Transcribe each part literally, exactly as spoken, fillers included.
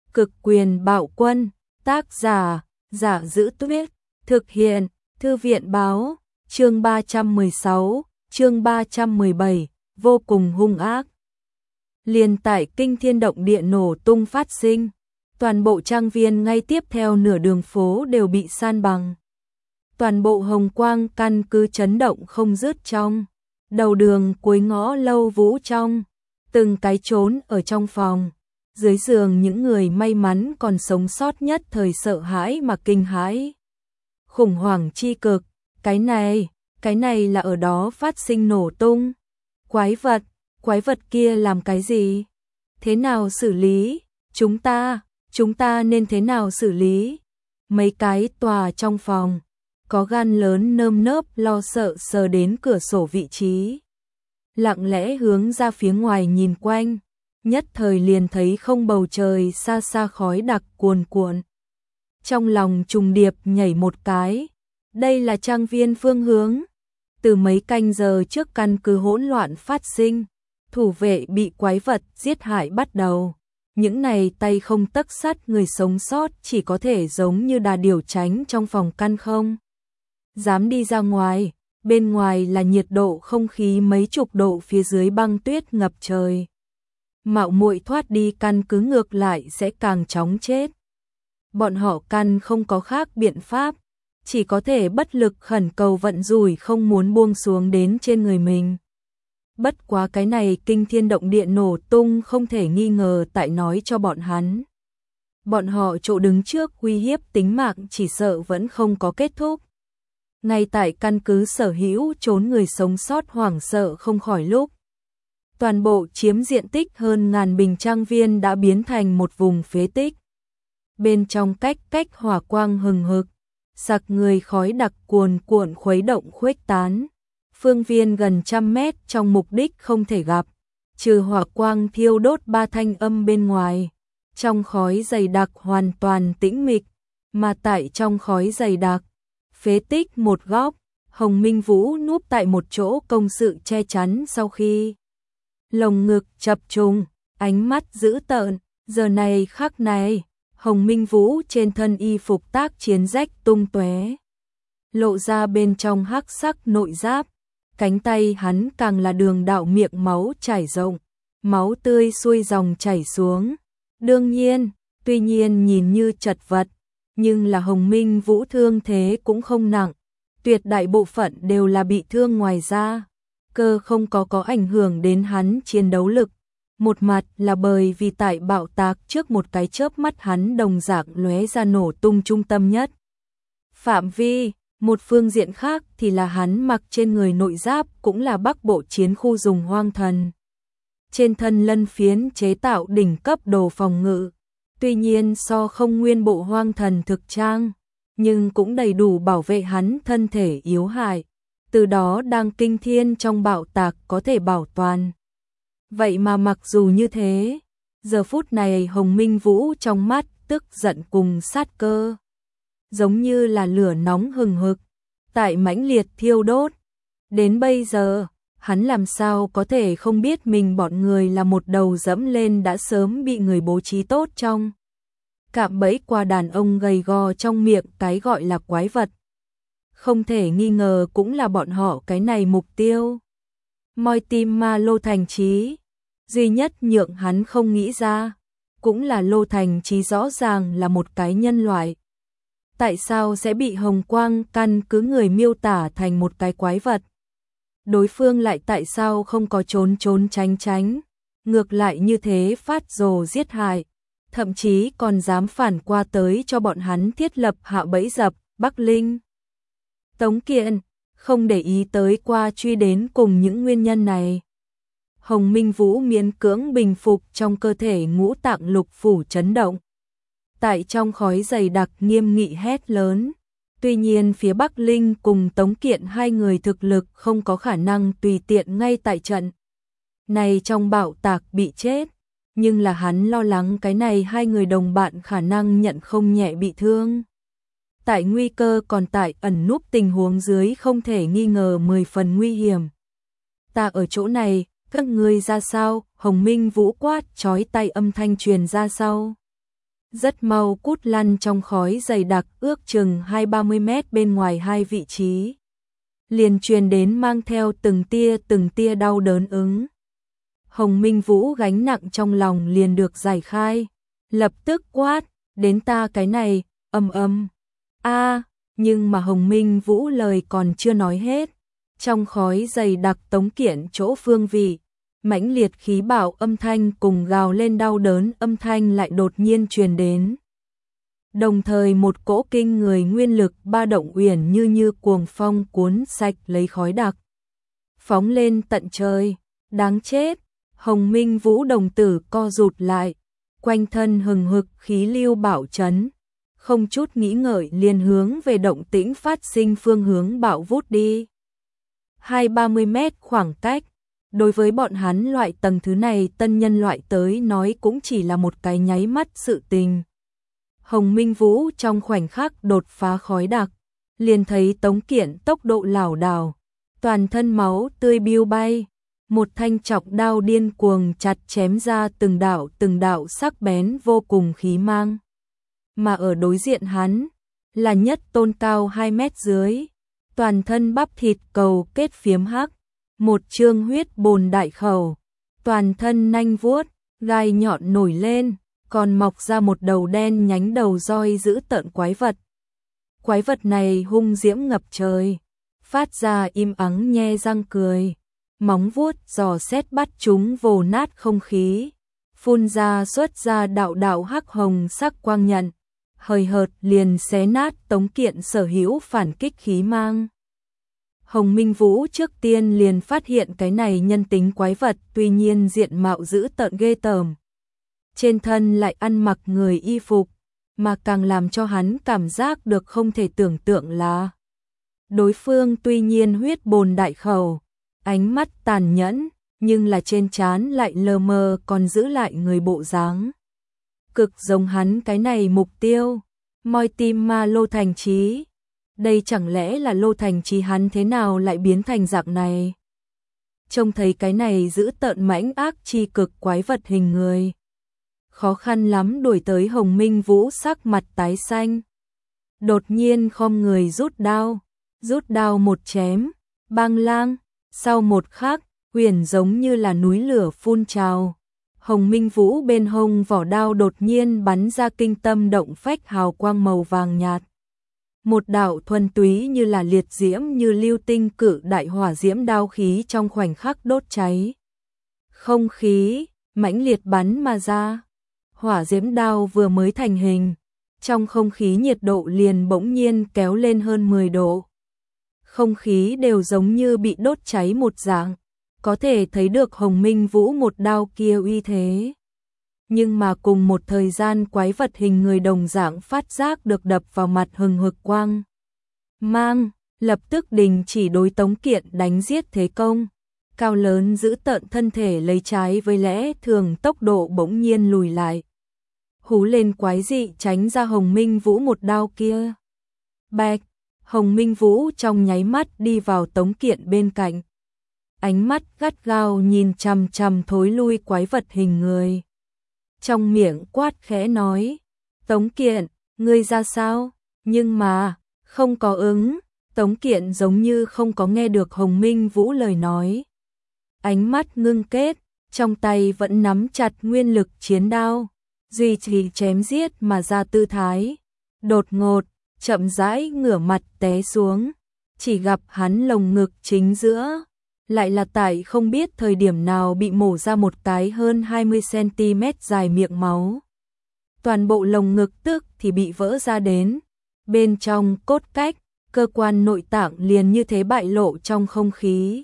Cực quyền bạo quân, tác giả, Giả Giữ Tuyết, thực hiện, Thư viện báo, chương ba trăm mười sáu, chương ba trăm mười bảy, vô cùng hung ác. Liền tại kinh thiên động địa nổ tung phát sinh, toàn bộ trang viên ngay tiếp theo nửa đường phố đều bị san bằng. Toàn bộ hồng quang căn cứ chấn động không dứt trong, đầu đường cuối ngõ Lâu Vũ trong, từng cái trốn ở trong phòng. Dưới giường những người may mắn còn sống sót nhất thời sợ hãi mà kinh hãi. Khủng hoảng chi cực, cái này, cái này là ở đó phát sinh nổ tung. Quái vật, quái vật kia làm cái gì? Thế nào xử lý? Chúng ta, chúng ta nên thế nào xử lý? Mấy cái tòa trong phòng, có gan lớn nơm nớp lo sợ sờ đến cửa sổ vị trí. Lặng lẽ hướng ra phía ngoài nhìn quanh. Nhất thời liền thấy không bầu trời xa xa khói đặc cuồn cuộn. Trong lòng trùng điệp nhảy một cái, đây là trang viên phương hướng. Từ mấy canh giờ trước căn cứ hỗn loạn phát sinh, thủ vệ bị quái vật giết hại bắt đầu. Những này tay không tấc sắt người sống sót chỉ có thể giống như đà điểu tránh trong phòng căn không dám đi ra ngoài, bên ngoài là nhiệt độ không khí mấy chục độ, phía dưới băng tuyết ngập trời. Mạo muội thoát đi căn cứ ngược lại sẽ càng chóng chết. Bọn họ căn không có khác biện pháp, chỉ có thể bất lực khẩn cầu vận rủi không muốn buông xuống đến trên người mình. Bất quá cái này kinh thiên động địa nổ tung không thể nghi ngờ tại nói cho bọn hắn. Bọn họ chỗ đứng trước uy hiếp tính mạng chỉ sợ vẫn không có kết thúc. Ngay tại căn cứ sở hữu trốn người sống sót hoảng sợ không khỏi lúc. Toàn bộ chiếm diện tích hơn ngàn bình trang viên đã biến thành một vùng phế tích. Bên trong cách cách hỏa quang hừng hực, sặc người khói đặc cuồn cuộn khuấy động khuếch tán. Phương viên gần trăm mét trong mục đích không thể gặp, trừ hỏa quang thiêu đốt ba thanh âm bên ngoài. Trong khói dày đặc hoàn toàn tĩnh mịch, mà tại trong khói dày đặc, phế tích một góc, Hồng Minh Vũ núp tại một chỗ công sự che chắn sau khi lồng ngực chập trùng, ánh mắt dữ tợn, giờ này khắc này, Hồng Minh Vũ trên thân y phục tác chiến rách tung tóe, lộ ra bên trong hắc sắc nội giáp, cánh tay hắn càng là đường đạo miệng máu chảy rộng, máu tươi xuôi dòng chảy xuống. Đương nhiên, tuy nhiên nhìn như chật vật, nhưng là Hồng Minh Vũ thương thế cũng không nặng, tuyệt đại bộ phận đều là bị thương ngoài da. Cơ không có có ảnh hưởng đến hắn chiến đấu lực. Một mặt là bởi vì tại bạo tạc trước một cái chớp mắt hắn đồng dạng lóe ra nổ tung trung tâm nhất phạm vi, một phương diện khác thì là hắn mặc trên người nội giáp cũng là Bắc Bộ chiến khu dùng hoang thần. Trên thân lân phiến chế tạo đỉnh cấp đồ phòng ngự, tuy nhiên so không nguyên bộ hoang thần thực trang, nhưng cũng đầy đủ bảo vệ hắn thân thể yếu hại. Từ đó đang kinh thiên trong bạo tạc có thể bảo toàn. Vậy mà mặc dù như thế, giờ phút này Hồng Minh Vũ trong mắt tức giận cùng sát cơ, giống như là lửa nóng hừng hực, tại mãnh liệt thiêu đốt. Đến bây giờ, hắn làm sao có thể không biết mình bọn người là một đầu dẫm lên đã sớm bị người bố trí tốt trong cạm bẫy qua đàn ông gầy gò trong miệng cái gọi là quái vật. Không thể nghi ngờ cũng là bọn họ cái này mục tiêu. Moi tim ma Lô Thành Chí, duy nhất nhượng hắn không nghĩ ra, cũng là Lô Thành Chí rõ ràng là một cái nhân loại. Tại sao sẽ bị hồng quang căn cứ người miêu tả thành một cái quái vật? Đối phương lại tại sao không có trốn trốn tránh tránh, ngược lại như thế phát rồ giết hại, thậm chí còn dám phản qua tới cho bọn hắn thiết lập hạ bẫy dập. Bắc Linh, Tống Kiện không để ý tới qua truy đến cùng những nguyên nhân này. Hồng Minh Vũ miễn cưỡng bình phục trong cơ thể ngũ tạng lục phủ chấn động. Tại trong khói dày đặc nghiêm nghị hét lớn. Tuy nhiên phía Bắc Linh cùng Tống Kiện hai người thực lực không có khả năng tùy tiện ngay tại trận này trong bạo tạc bị chết. Nhưng là hắn lo lắng cái này hai người đồng bạn khả năng nhận không nhẹ bị thương. Tại nguy cơ còn tại ẩn núp tình huống dưới không thể nghi ngờ mười phần nguy hiểm. Ta ở chỗ này, các ngươi ra sao? Hồng Minh Vũ quát chói tay âm thanh truyền ra sau. rất mau cút lăn trong khói dày đặc ước chừng hai ba mươi mét bên ngoài hai vị trí. Liền truyền đến mang theo từng tia từng tia đau đớn ứng. Hồng Minh Vũ gánh nặng trong lòng liền được giải khai, lập tức quát, đến ta cái này, ầm ầm. A, nhưng mà Hồng Minh Vũ lời còn chưa nói hết, trong khói dày đặc tống kiện chỗ phương vị, mãnh liệt khí bạo âm thanh cùng gào lên đau đớn âm thanh lại đột nhiên truyền đến. Đồng thời một cỗ kinh người nguyên lực ba động uyển như như cuồng phong cuốn sạch lấy khói đặc, phóng lên tận trời, đáng chết. Hồng Minh Vũ đồng tử co rụt lại, quanh thân hừng hực khí lưu bạo chấn, không chút nghĩ ngợi liền hướng về động tĩnh phát sinh phương hướng bạo vút đi. Hai ba mươi mét khoảng cách, đối với bọn hắn loại tầng thứ này tân nhân loại tới nói cũng chỉ là một cái nháy mắt sự tình. Hồng Minh Vũ trong khoảnh khắc đột phá khói đặc, liền thấy Tống Kiện tốc độ lảo đảo, toàn thân máu tươi biêu bay, một thanh chọc đao điên cuồng chặt chém ra từng đạo từng đạo sắc bén vô cùng khí mang. Mà ở đối diện hắn, là nhất tôn cao hai mét dưới, toàn thân bắp thịt cầu kết phiếm hắc, một trương huyết bồn đại khẩu, toàn thân nanh vuốt, gai nhọn nổi lên, còn mọc ra một đầu đen nhánh đầu roi dữ tợn quái vật. Quái vật này hung diễm ngập trời, phát ra im ắng nhe răng cười, móng vuốt giò xét bắt chúng vồ nát không khí, phun ra xuất ra đạo đạo hắc hồng sắc quang nhận, hời hợt liền xé nát Tống Kiện sở hữu phản kích khí mang. Hồng Minh Vũ trước tiên liền phát hiện cái này nhân tính quái vật tuy nhiên diện mạo dữ tợn ghê tởm, trên thân lại ăn mặc người y phục, mà càng làm cho hắn cảm giác được không thể tưởng tượng là đối phương tuy nhiên huyết bồn đại khẩu, ánh mắt tàn nhẫn, nhưng là trên trán lại lờ mờ còn giữ lại người bộ dáng. Cực giống hắn cái này mục tiêu, moi tim ma Lô Thành Chí. Đây chẳng lẽ là Lô Thành Chí hắn thế nào lại biến thành dạng này? Trông thấy cái này giữ tợn mãnh ác chi cực quái vật hình người. Khó khăn lắm đuổi tới Hồng Minh Vũ sắc mặt tái xanh. Đột nhiên khom người rút đao, rút đao một chém, bang lang, sau một khắc, huyền giống như là núi lửa phun trào. Hồng Minh Vũ bên hông vỏ đao đột nhiên bắn ra kinh tâm động phách hào quang màu vàng nhạt. Một đạo thuần túy như là liệt diễm như lưu tinh cự đại hỏa diễm đao khí trong khoảnh khắc đốt cháy. Không khí, mãnh liệt bắn mà ra. Hỏa diễm đao vừa mới thành hình, trong không khí nhiệt độ liền bỗng nhiên kéo lên hơn mười độ. Không khí đều giống như bị đốt cháy một dạng, có thể thấy được Hồng Minh Vũ một đao kia uy thế. Nhưng mà cùng một thời gian quái vật hình người đồng dạng phát giác được đập vào mặt hừng hực quang mang, lập tức đình chỉ đối Tống Kiện đánh giết thế công. Cao lớn giữ tợn thân thể lấy trái với lẽ thường tốc độ bỗng nhiên lùi lại. Hú lên quái dị tránh ra Hồng Minh Vũ một đao kia. Bạch, Hồng Minh Vũ trong nháy mắt đi vào Tống Kiện bên cạnh. Ánh mắt gắt gao nhìn chằm chằm thối lui quái vật hình người. Trong miệng quát khẽ nói, Tống Kiện, ngươi ra sao? Nhưng mà, không có ứng, Tống Kiện giống như không có nghe được Hồng Minh Vũ lời nói. Ánh mắt ngưng kết, trong tay vẫn nắm chặt nguyên lực chiến đao, duy trì chém giết mà ra tư thái. Đột ngột, chậm rãi ngửa mặt té xuống, chỉ gặp hắn lồng ngực chính giữa, lại là tại không biết thời điểm nào bị mổ ra một cái hơn hai mươi xăng ti mét dài miệng máu. Toàn bộ lồng ngực tức thì bị vỡ ra đến, bên trong cốt cách, cơ quan nội tạng liền như thế bại lộ trong không khí.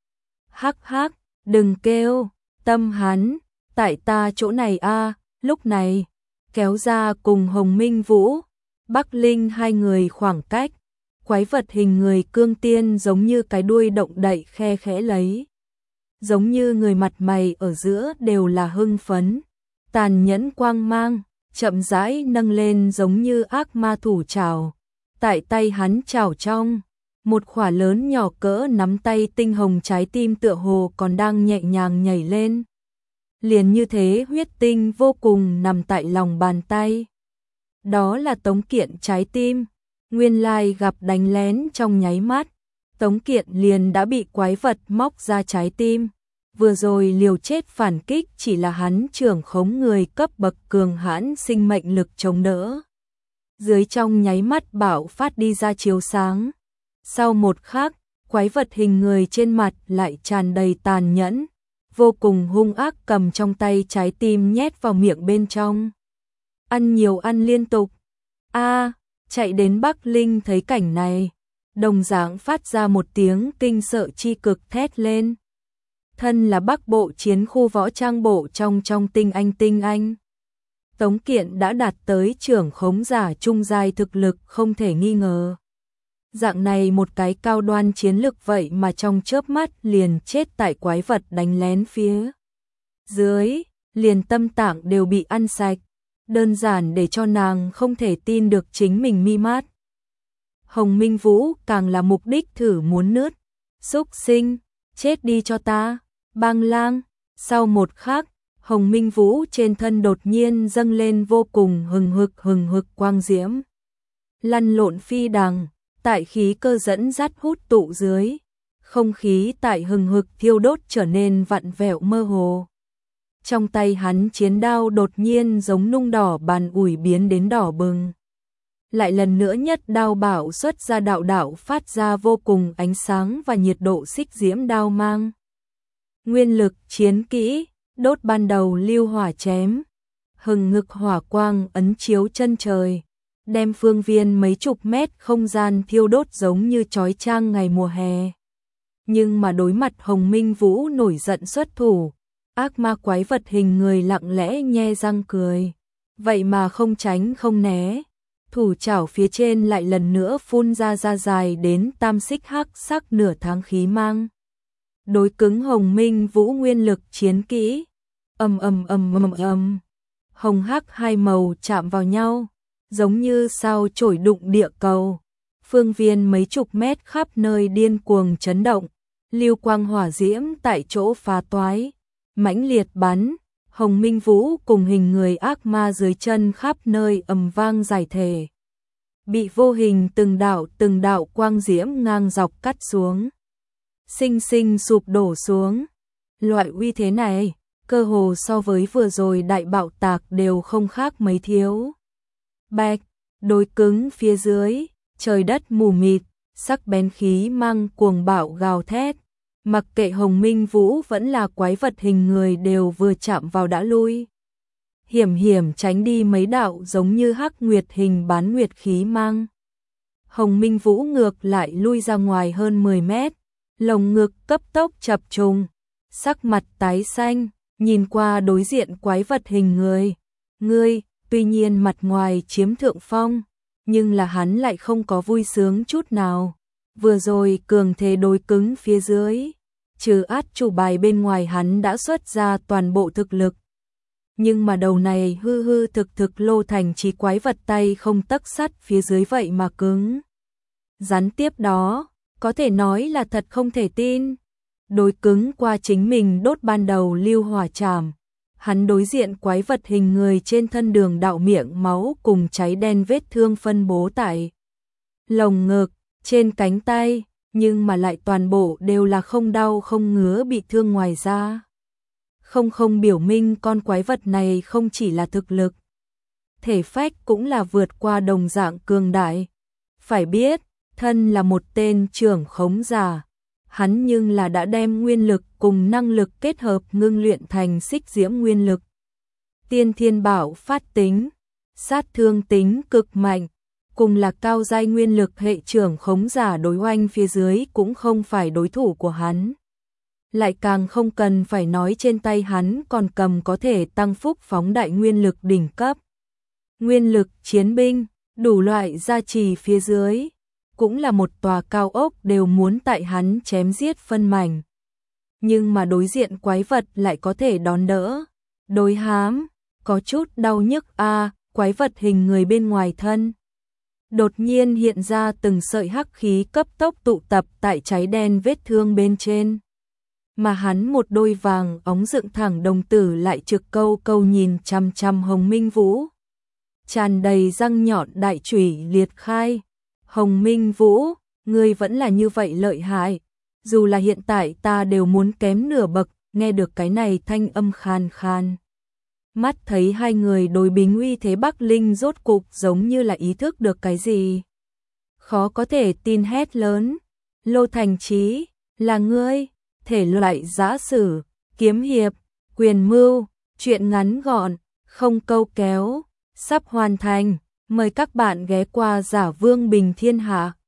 Hắc hắc, đừng kêu, tâm hắn, tại ta chỗ này a. Lúc này, kéo ra cùng Hồng Minh Vũ, Bắc Linh hai người khoảng cách, quái vật hình người cương tiên giống như cái đuôi động đậy khe khẽ lấy. Giống như người mặt mày ở giữa đều là hưng phấn, tàn nhẫn quang mang, chậm rãi nâng lên giống như ác ma thủ trảo. Tại tay hắn trảo trong, một khỏa lớn nhỏ cỡ nắm tay tinh hồng trái tim tựa hồ còn đang nhẹ nhàng nhảy lên. Liền như thế huyết tinh vô cùng nằm tại lòng bàn tay. Đó là Tống Kiện trái tim. Nguyên lai gặp đánh lén trong nháy mắt, Tống Kiện liền đã bị quái vật móc ra trái tim. Vừa rồi liều chết phản kích chỉ là hắn trưởng khống người cấp bậc cường hãn sinh mệnh lực chống đỡ. Dưới trong nháy mắt bạo phát đi ra chiếu sáng. Sau một khắc, quái vật hình người trên mặt lại tràn đầy tàn nhẫn, vô cùng hung ác cầm trong tay trái tim nhét vào miệng bên trong. Ăn nhiều ăn liên tục. A, chạy đến Bắc Linh thấy cảnh này, đồng dạng phát ra một tiếng kinh sợ chi cực thét lên. Thân là Bắc Bộ chiến khu võ trang bộ trong trong tinh anh tinh anh. Tống Kiện đã đạt tới trưởng khống giả trung giai thực lực không thể nghi ngờ. Dạng này một cái cao đoan chiến lực vậy mà trong chớp mắt liền chết tại quái vật đánh lén phía dưới, liền tâm tạng đều bị ăn sạch, đơn giản để cho nàng không thể tin được chính mình mi mắt. Hồng Minh Vũ càng là mục đích thử muốn nứt, xúc sinh, chết đi cho ta, bang lang. Sau một khắc, Hồng Minh Vũ trên thân đột nhiên dâng lên vô cùng hừng hực hừng hực quang diễm. Lăn lộn phi đằng, tại khí cơ dẫn dắt hút tụ dưới, không khí tại hừng hực thiêu đốt trở nên vặn vẹo mơ hồ. Trong tay hắn chiến đao đột nhiên giống nung đỏ bàn ủi biến đến đỏ bừng. Lại lần nữa nhất đao bảo xuất ra đạo đạo phát ra vô cùng ánh sáng và nhiệt độ xích diễm đao mang. Nguyên lực chiến kỹ, đốt ban đầu lưu hỏa chém, hừng ngực hỏa quang ấn chiếu chân trời, đem phương viên mấy chục mét không gian thiêu đốt giống như chói chang ngày mùa hè. Nhưng mà đối mặt Hồng Minh Vũ nổi giận xuất thủ, ác ma quái vật hình người lặng lẽ nhe răng cười, vậy mà không tránh không né, thủ chảo phía trên lại lần nữa phun ra ra dài đến tam xích hắc sắc nửa tháng khí mang. Đối cứng Hồng Minh Vũ nguyên lực chiến kỹ, ầm ầm ầm ầm ầm, hồng hắc hai màu chạm vào nhau, giống như sao chổi đụng địa cầu, phương viên mấy chục mét khắp nơi điên cuồng chấn động, lưu quang hỏa diễm tại chỗ phá toái, mãnh liệt bắn, Hồng Minh Vũ cùng hình người ác ma dưới chân khắp nơi ầm vang giải thể, bị vô hình từng đạo từng đạo quang diễm ngang dọc cắt xuống, sinh sinh sụp đổ xuống. Loại uy thế này, cơ hồ so với vừa rồi đại bạo tạc đều không khác mấy thiếu. Bạch, đối cứng phía dưới, trời đất mù mịt, sắc bén khí mang cuồng bạo gào thét, mặc kệ Hồng Minh Vũ vẫn là quái vật hình người đều vừa chạm vào đã lui. Hiểm hiểm tránh đi mấy đạo giống như hắc nguyệt hình bán nguyệt khí mang. Hồng Minh Vũ ngược lại lui ra ngoài hơn mười mét, lồng ngực cấp tốc chập trùng, sắc mặt tái xanh, nhìn qua đối diện quái vật hình người. Ngươi, tuy nhiên mặt ngoài chiếm thượng phong, nhưng là hắn lại không có vui sướng chút nào. Vừa rồi cường thế đối cứng phía dưới, trừ át chủ bài bên ngoài hắn đã xuất ra toàn bộ thực lực. Nhưng mà đầu này hư hư thực thực lô thành trí quái vật tay không tấc sắt phía dưới vậy mà cứng. Rắn tiếp đó, có thể nói là thật không thể tin. Đối cứng qua chính mình đốt ban đầu lưu hỏa trảm. Hắn đối diện quái vật hình người trên thân đường đạo miệng máu cùng cháy đen vết thương phân bố tại lồng ngực, trên cánh tay, nhưng mà lại toàn bộ đều là không đau không ngứa bị thương ngoài da. Không không biểu minh con quái vật này không chỉ là thực lực, thể phách cũng là vượt qua đồng dạng cường đại. Phải biết, thân là một tên trưởng khống giả, hắn nhưng là đã đem nguyên lực cùng năng lực kết hợp ngưng luyện thành xích diễm nguyên lực. Tiên thiên bảo phát tính, sát thương tính cực mạnh, cùng là cao giai nguyên lực hệ trưởng khống giả đối oanh phía dưới cũng không phải đối thủ của hắn. Lại càng không cần phải nói trên tay hắn còn cầm có thể tăng phúc phóng đại nguyên lực đỉnh cấp. Nguyên lực chiến binh, đủ loại gia trì phía dưới, cũng là một tòa cao ốc đều muốn tại hắn chém giết phân mảnh. Nhưng mà đối diện quái vật lại có thể đón đỡ. Đối hám, có chút đau nhức a à, quái vật hình người bên ngoài thân. Đột nhiên hiện ra từng sợi hắc khí cấp tốc tụ tập tại cháy đen vết thương bên trên. Mà hắn một đôi vàng óng dựng thẳng đồng tử lại trực câu câu nhìn chăm chăm Hồng Minh Vũ. tràn đầy răng nhọn đại chủy liệt khai. Hồng Minh Vũ, ngươi vẫn là như vậy lợi hại, dù là hiện tại ta đều muốn kém nửa bậc. Nghe được cái này thanh âm khan khan. Mắt thấy hai người đối bính uy thế Bắc Linh rốt cục giống như là ý thức được cái gì. Khó có thể tin hét lớn. Lô Thành Chí, là ngươi, thể loại giã sử, kiếm hiệp, quyền mưu, truyện ngắn gọn, không câu kéo, sắp hoàn thành. Mời các bạn ghé qua Giả Vương Bình Thiên Hạ.